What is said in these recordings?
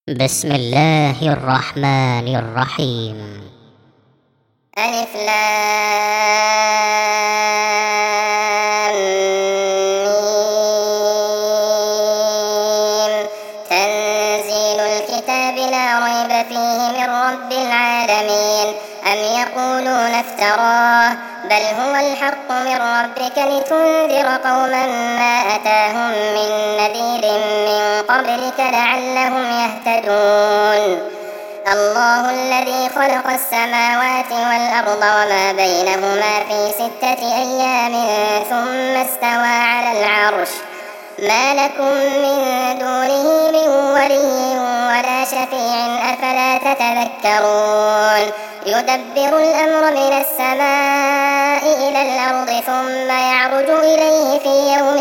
بسم الله الرحمن الرحيم. ألف لام ميم. تنزيل الكتاب لا ريب فيه من رب العالمين. أم يقولون افتراه بل هو الحق من ربك لتنذر قوما ما أتاهم من نذير من قبلك لعلهم يهتدون. الله الذي خلق السماوات والأرض وما بينهما في 6 أيام ثم استوى على العرش. ما لكم من دونه من ولي ولا شفيع أفلا تتذكرون. يدبر الأمر من السماء إلى الأرض ثم يعرج إليه في يوم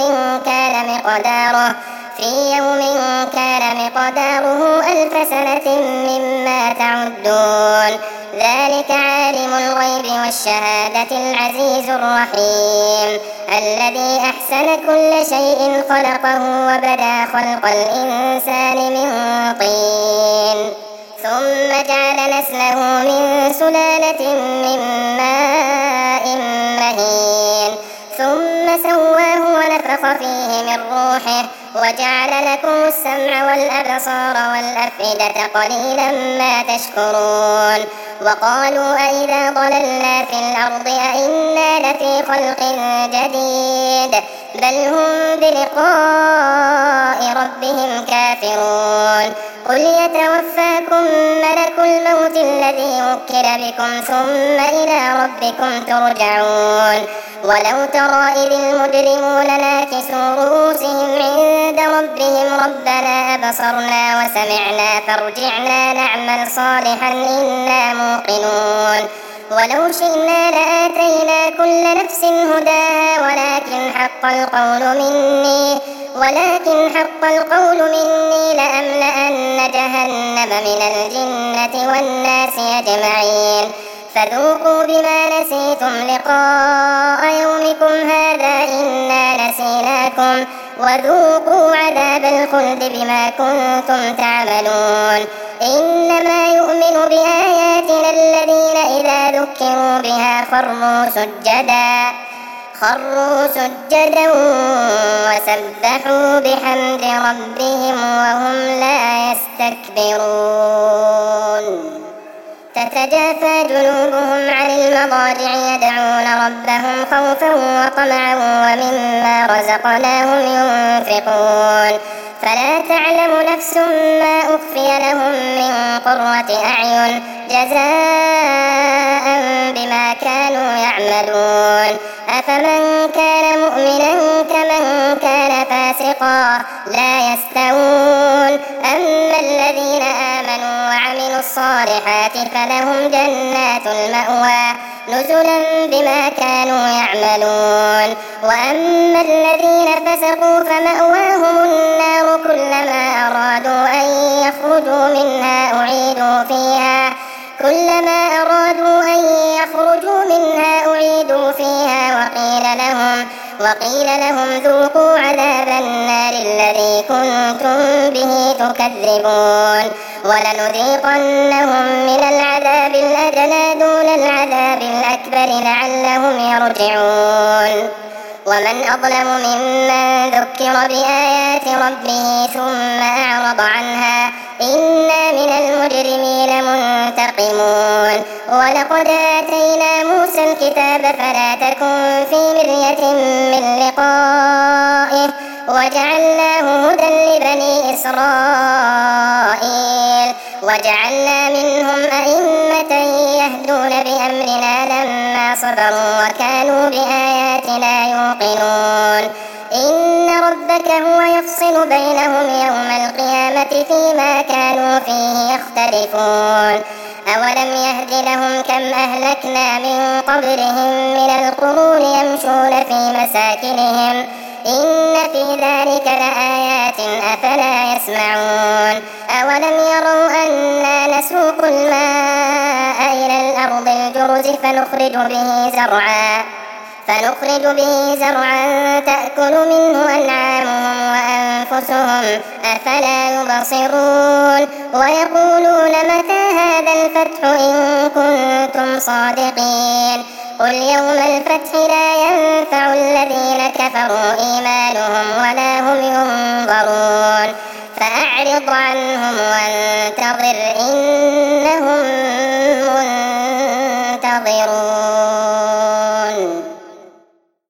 كان مقداره 1000 سنة مما تعدون. ذلك عالم الغيب والشهادة العزيز الرحيم الذي أحسن كل شيء خلقه وبدأ خلق الإنسان من طين ثم جعل نسله من سلالة من ماء مهين ثم سواه ونفخ فيه من روحه وجعل لكم السمع والأبصار والأفئدة قليلا ما تشكرون. وقالوا أئذا ضللنا في الأرض أئنا لفي خلق جديد بل هم بلقاء ربهم كافرون. قل يتوفاكم ملك الموت الذي وكل بكم ثم إلى ربكم ترجعون. ولو ترى إذ المجرمون ناكسوا رؤوسهم عند ربهم ربنا أبصرنا وسمعنا فارجعنا نعمل صالحا إنا موقنون. ولو شئنا لآتينا كل نفس هداها ولكن حق القول مني لأملأن جهنم من الجنة والناس أجمعين. فذوقوا بما نسيتم لقاء يومكم هذا إنا نسيناكم وذوقوا عذاب الخلد بما كنتم تعملون. إنما يؤمن بآياتنا الذين إذا ذكروا بها خروا سجدا وسبحوا بحمد ربهم وهم لا يستكبرون. تتجافى جنوبهم عن المضاجع يدعون ربهم خوفا وطمعا ومما رزقناهم ينفقون. فلا تعلم نفس ما أخفي لهم من قرة أعين جزاء بما كانوا يعملون. أفمن كان مؤمنا كمن كان فاسقا لا يستوون. أما الذين آمنوا وعملوا الصالحات فلهم جنات المأوى نزلا بما كانوا يعملون. وأما الذين فسقوا فمأواهم النار كلما أرادوا أن يخرجوا منها أعيدوا فيها وقيل لهم ذوقوا عذاب النار الذي كنتم به تكذبون. ولنذيقنهم من العذاب الأدنى دون العذاب الأكبر لعلهم يرجعون. ومن أظلم ممن ذكر بآيات ربه ثم أعرض عنها إنا من المجرمين منتقمون. ولقد آتينا موسى الكتاب فلا تكن في مرية من لقائه وجعلناه هدى لبني إسرائيل وجعلنا منهم أئمة يهدون بأمرنا لما صبروا وكانوا بآياتنا يوقنون. إن ربك هو يفصل بينهم يوم القيامة فيما كانوا فيه يختلفون. أولم يهد لهم كم أهلكنا من قبلهم من القرون يمشون في مساكنهم إن في ذلك لآيات أفلا يسمعون. أولم يروا أنا نسوق الماء إلى الأرض الجرز فنخرج به فنخرج به زرعا تأكل منه أنعامهم وأنفسهم أفلا يبصرون ويقولون متى هذا الفتح إن كنتم صادقين قل يوم الفتح لا ينفع الذين كفروا إيمانهم ولا هم ينظرون فأعرض عنهم وانتظر إنهم منتظرون.